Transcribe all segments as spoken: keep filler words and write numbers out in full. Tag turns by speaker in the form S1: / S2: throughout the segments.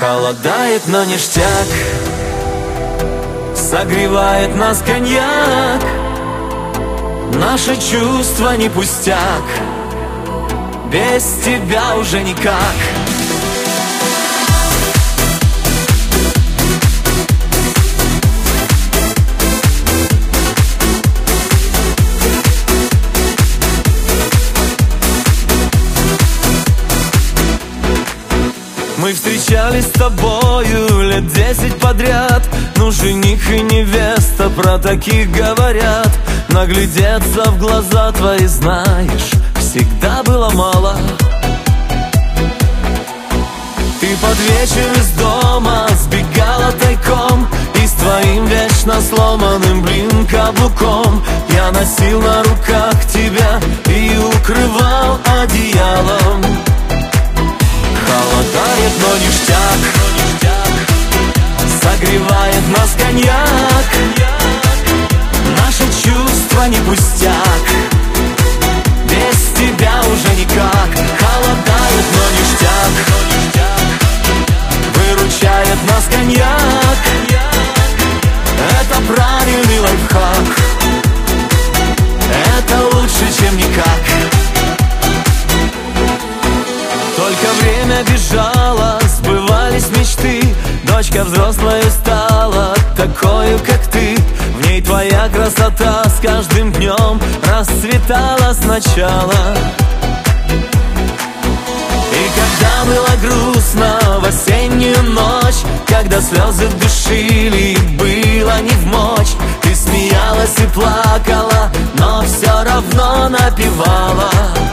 S1: Холодает, но ништяк, согревает нас коньяк. Наши чувства не пустяк, без тебя уже никак. Мы встречались с тобою лет десять подряд. Ну, жених и невеста, про таких говорят. Наглядеться в глаза твои, знаешь, всегда было мало. Ты под вечер из дома сбегала тайком, и с твоим вечно сломанным, блин, каблуком я носил на руках тебя и укрывал одеялом. Холодает, но ништяк, согревает нас коньяк. Наши чувства не пустяк, без тебя уже никак. Холодает, но ништяк, выручает нас коньяк. Это правильный лайфхак, это лучше, чем никак. Только время бежало, сбывались мечты. Дочка взрослая стала, такою, как ты. В ней твоя красота с каждым днем расцветала сначала. И когда было грустно в осеннюю ночь, когда слезы душили и было не вмочь, ты смеялась и плакала, но все равно напевала.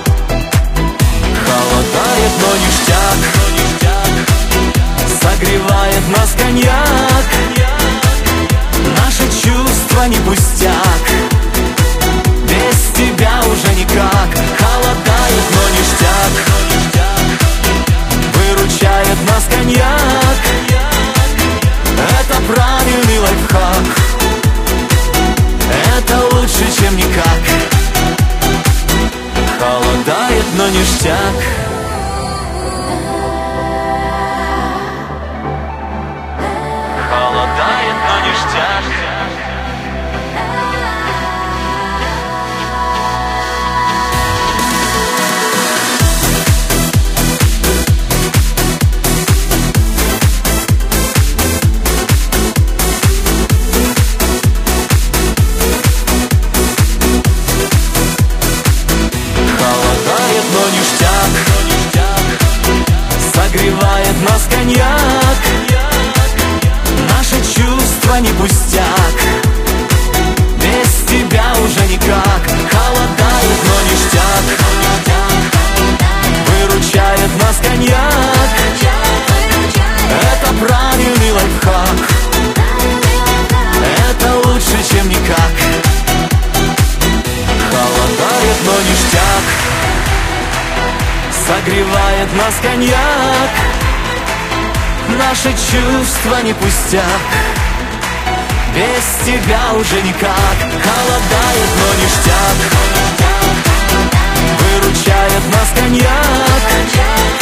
S1: Холодает, но ништяк, согревает нас коньяк. Наши чувства не пустяк, без тебя уже никак. Холодает, но ништяк, выручает нас коньяк. Это правильный лайфхак, это лучше, чем никак. Холодает, но ништяк. Холодает, но ништяк. Согревает нас коньяк. Наши чувства не пустяк, без тебя уже никак. Холодает, но ништяк, выручает нас коньяк. Это правильный лайфхак, это лучше, чем никак. Холодает, но ништяк, согревает нас коньяк. Наши чувства не пустяк, без тебя уже никак. Холодает, но ништяк, выручает нас коньяк.